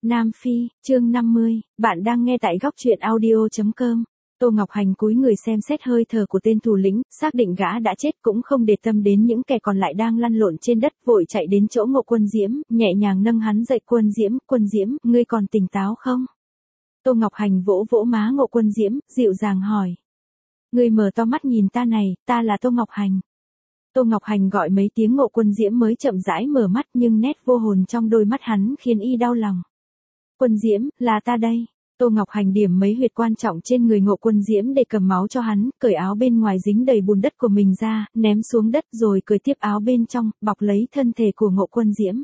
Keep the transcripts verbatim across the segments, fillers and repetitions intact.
Nam Phi, chương năm mươi, bạn đang nghe tại góc truyện audio chấm com. Tô Ngọc Hành cúi người xem xét hơi thở của tên thủ lĩnh, xác định gã đã chết cũng không để tâm đến những kẻ còn lại đang lăn lộn trên đất, vội chạy đến chỗ Ngộ Quân Diễm, nhẹ nhàng nâng hắn dậy. Quân Diễm, Quân Diễm, ngươi còn tỉnh táo không? Tô Ngọc Hành vỗ vỗ má Ngộ Quân Diễm, dịu dàng hỏi. Ngươi mở to mắt nhìn ta này, ta là Tô Ngọc Hành. Tô Ngọc Hành gọi mấy tiếng Ngộ Quân Diễm mới chậm rãi mở mắt, nhưng nét vô hồn trong đôi mắt hắn khiến y đau lòng. Quân Diễm, là ta đây. Tô Ngọc Hành điểm mấy huyệt quan trọng trên người Ngộ Quân Diễm để cầm máu cho hắn, cởi áo bên ngoài dính đầy bùn đất của mình ra, ném xuống đất rồi cởi tiếp áo bên trong, bọc lấy thân thể của Ngộ Quân Diễm.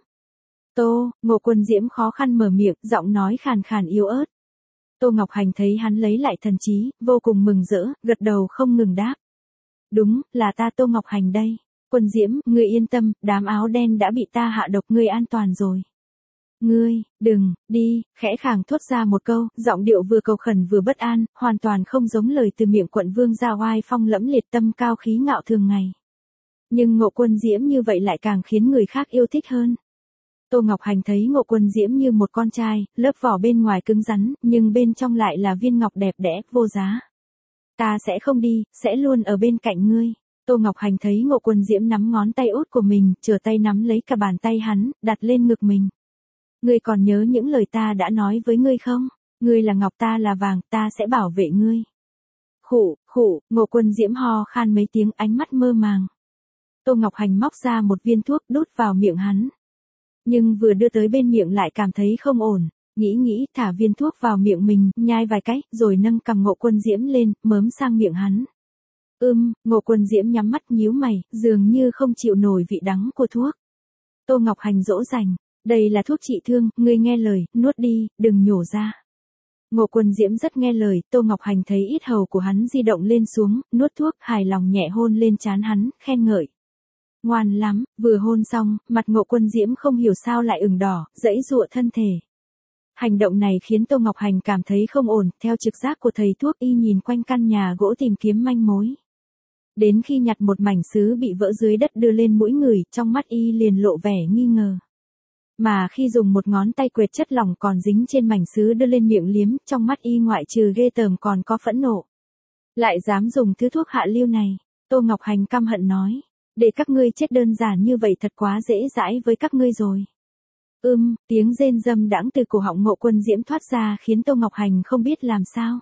Tô, Ngộ Quân Diễm khó khăn mở miệng, giọng nói khàn khàn yếu ớt. Tô Ngọc Hành thấy hắn lấy lại thần trí, vô cùng mừng rỡ, gật đầu không ngừng đáp. Đúng, là ta Tô Ngọc Hành đây. Quân Diễm, ngươi yên tâm, đám áo đen đã bị ta hạ độc, ngươi an toàn rồi. Ngươi, đừng, đi, khẽ khàng thốt ra một câu, giọng điệu vừa cầu khẩn vừa bất an, hoàn toàn không giống lời từ miệng quận vương gia oai phong lẫm liệt tâm cao khí ngạo thường ngày. Nhưng Ngộ Quân Diễm như vậy lại càng khiến người khác yêu thích hơn. Tô Ngọc Hành thấy Ngộ Quân Diễm như một con trai, lớp vỏ bên ngoài cứng rắn, nhưng bên trong lại là viên ngọc đẹp đẽ, vô giá. Ta sẽ không đi, sẽ luôn ở bên cạnh ngươi. Tô Ngọc Hành thấy Ngộ Quân Diễm nắm ngón tay út của mình, trở tay nắm lấy cả bàn tay hắn, đặt lên ngực mình. Ngươi còn nhớ những lời ta đã nói với ngươi không? Ngươi là ngọc, ta là vàng, ta sẽ bảo vệ ngươi. Khụ, khụ, Ngộ Quân Diễm ho khan mấy tiếng, ánh mắt mơ màng. Tô Ngọc Hành móc ra một viên thuốc đút vào miệng hắn. Nhưng vừa đưa tới bên miệng lại cảm thấy không ổn, nghĩ nghĩ thả viên thuốc vào miệng mình, nhai vài cái, rồi nâng cằm Ngộ Quân Diễm lên, mớm sang miệng hắn. Ưm, Ngộ Quân Diễm nhắm mắt nhíu mày, dường như không chịu nổi vị đắng của thuốc. Tô Ngọc Hành dỗ dành. Đây là thuốc trị thương, ngươi nghe lời, nuốt đi, đừng nhổ ra. Ngộ Quân Diễm rất nghe lời, Tô Ngọc Hành thấy ít hầu của hắn di động lên xuống, nuốt thuốc, hài lòng nhẹ hôn lên trán hắn, khen ngợi. Ngoan lắm, vừa hôn xong, mặt Ngộ Quân Diễm không hiểu sao lại ửng đỏ, giãy giụa thân thể. Hành động này khiến Tô Ngọc Hành cảm thấy không ổn, theo trực giác của thầy thuốc y nhìn quanh căn nhà gỗ tìm kiếm manh mối. Đến khi nhặt một mảnh sứ bị vỡ dưới đất đưa lên mũi người, trong mắt y liền lộ vẻ nghi ngờ. Mà khi dùng một ngón tay quệt chất lỏng còn dính trên mảnh sứ đưa lên miệng liếm, trong mắt y ngoại trừ ghê tởm còn có phẫn nộ. Lại dám dùng thứ thuốc hạ lưu này, Tô Ngọc Hành căm hận nói. Để các ngươi chết đơn giản như vậy thật quá dễ dãi với các ngươi rồi. Ưm, tiếng rên râm đãng từ cổ họng Ngộ Quân Diễm thoát ra khiến Tô Ngọc Hành không biết làm sao.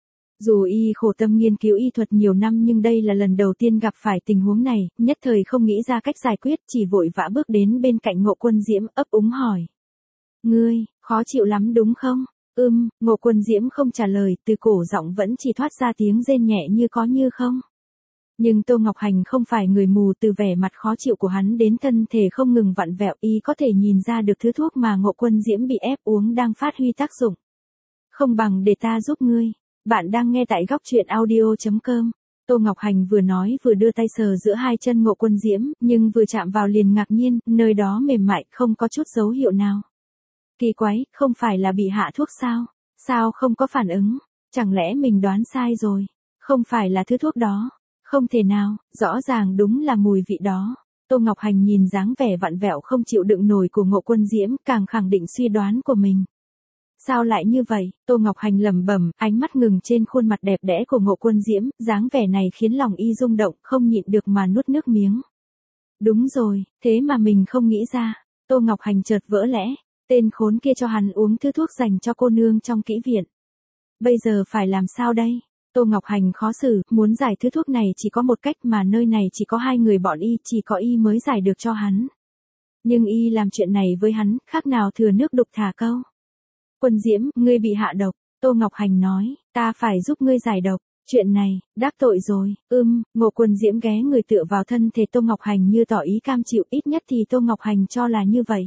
Dù y khổ tâm nghiên cứu y thuật nhiều năm nhưng đây là lần đầu tiên gặp phải tình huống này, nhất thời không nghĩ ra cách giải quyết, chỉ vội vã bước đến bên cạnh Ngộ Quân Diễm, ấp úng hỏi. Ngươi, khó chịu lắm đúng không? Ưm, Ngộ Quân Diễm không trả lời, từ cổ giọng vẫn chỉ thoát ra tiếng rên nhẹ như có như không. Nhưng Tô Ngọc Hành không phải người mù, từ vẻ mặt khó chịu của hắn đến thân thể không ngừng vặn vẹo, y có thể nhìn ra được thứ thuốc mà Ngộ Quân Diễm bị ép uống đang phát huy tác dụng. Không bằng để ta giúp ngươi. Bạn đang nghe tại góc truyện audio chấm com. Tô Ngọc Hành vừa nói vừa đưa tay sờ giữa hai chân Ngộ Quân Diễm, nhưng vừa chạm vào liền ngạc nhiên, nơi đó mềm mại, không có chút dấu hiệu nào. Kỳ quái, không phải là bị hạ thuốc sao? Sao không có phản ứng? Chẳng lẽ mình đoán sai rồi? Không phải là thứ thuốc đó. Không thể nào, rõ ràng đúng là mùi vị đó. Tô Ngọc Hành nhìn dáng vẻ vặn vẹo không chịu đựng nổi của Ngộ Quân Diễm, càng khẳng định suy đoán của mình. Sao lại như vậy? Tô Ngọc Hành lẩm bẩm, ánh mắt ngừng trên khuôn mặt đẹp đẽ của Ngộ Quân Diễm, dáng vẻ này khiến lòng y rung động, không nhịn được mà nuốt nước miếng. Đúng rồi, thế mà mình không nghĩ ra. Tô Ngọc Hành chợt vỡ lẽ, tên khốn kia cho hắn uống thứ thuốc dành cho cô nương trong kỹ viện. Bây giờ phải làm sao đây? Tô Ngọc Hành khó xử, muốn giải thứ thuốc này chỉ có một cách mà nơi này chỉ có hai người bọn y, chỉ có y mới giải được cho hắn. Nhưng y làm chuyện này với hắn, khác nào thừa nước đục thả câu. Quân Diễm, ngươi bị hạ độc, Tô Ngọc Hành nói, ta phải giúp ngươi giải độc, chuyện này, đắc tội rồi, ưm, Ngộ Quân Diễm ghé người tựa vào thân thể Tô Ngọc Hành như tỏ ý cam chịu, ít nhất thì Tô Ngọc Hành cho là như vậy.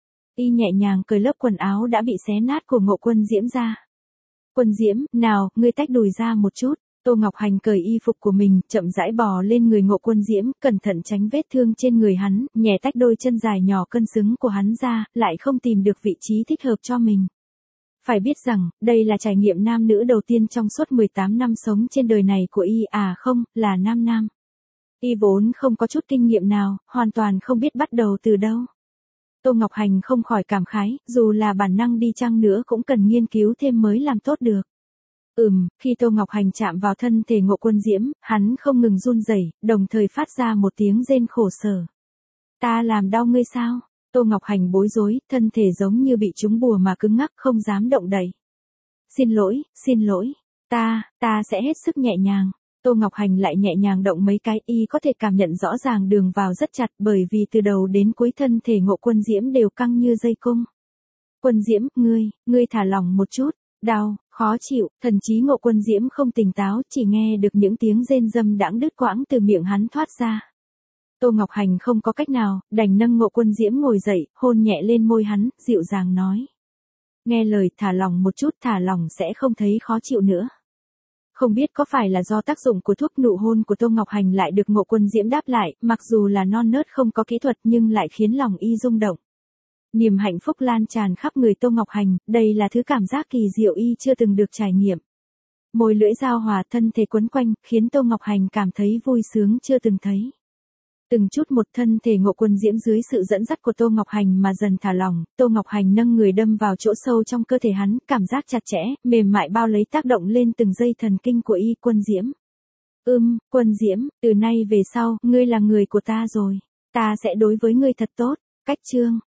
Y nhẹ nhàng cởi lớp quần áo đã bị xé nát của Ngộ Quân Diễm ra. Quân Diễm, nào, ngươi tách đùi ra một chút. Tô Ngọc Hành cởi y phục của mình, chậm rãi bò lên người Ngộ Quân Diễm, cẩn thận tránh vết thương trên người hắn, nhẹ tách đôi chân dài nhỏ cân xứng của hắn ra, lại không tìm được vị trí thích hợp cho mình. Phải biết rằng, đây là trải nghiệm nam nữ đầu tiên trong suốt mười tám năm sống trên đời này của y, à không, là nam nam. Y vốn không có chút kinh nghiệm nào, hoàn toàn không biết bắt đầu từ đâu. Tô Ngọc Hành không khỏi cảm khái, dù là bản năng đi chăng nữa cũng cần nghiên cứu thêm mới làm tốt được. Ừm, khi Tô Ngọc Hành chạm vào thân thể Ngộ Quân Diễm, hắn không ngừng run rẩy, đồng thời phát ra một tiếng rên khổ sở. Ta làm đau ngươi sao? Tô Ngọc Hành bối rối, thân thể giống như bị trúng bùa mà cứng ngắc không dám động đậy. Xin lỗi, xin lỗi, ta, ta sẽ hết sức nhẹ nhàng. Tô Ngọc Hành lại nhẹ nhàng động mấy cái, y có thể cảm nhận rõ ràng đường vào rất chặt bởi vì từ đầu đến cuối thân thể Ngộ Quân Diễm đều căng như dây cung. Quân Diễm, ngươi, ngươi thả lỏng một chút, đau, khó chịu, thần chí Ngộ Quân Diễm không tỉnh táo, chỉ nghe được những tiếng rên râm đãng đứt quãng từ miệng hắn thoát ra. Tô Ngọc Hành không có cách nào, đành nâng Ngộ Quân Diễm ngồi dậy, hôn nhẹ lên môi hắn, dịu dàng nói. Nghe lời, thả lỏng một chút, thả lỏng sẽ không thấy khó chịu nữa. Không biết có phải là do tác dụng của thuốc, nụ hôn của Tô Ngọc Hành lại được Ngộ Quân Diễm đáp lại, mặc dù là non nớt không có kỹ thuật nhưng lại khiến lòng y rung động. Niềm hạnh phúc lan tràn khắp người Tô Ngọc Hành, đây là thứ cảm giác kỳ diệu y chưa từng được trải nghiệm. Môi lưỡi giao hòa, thân thể quấn quanh, khiến Tô Ngọc Hành cảm thấy vui sướng chưa từng thấy. Từng chút một thân thể Ngộ Quân Diễm dưới sự dẫn dắt của Tô Ngọc Hành mà dần thả lỏng, Tô Ngọc Hành nâng người đâm vào chỗ sâu trong cơ thể hắn, cảm giác chặt chẽ, mềm mại bao lấy tác động lên từng dây thần kinh của y. Quân Diễm. Ưm, Quân Diễm, từ nay về sau, ngươi là người của ta rồi. Ta sẽ đối với ngươi thật tốt. Cách chương.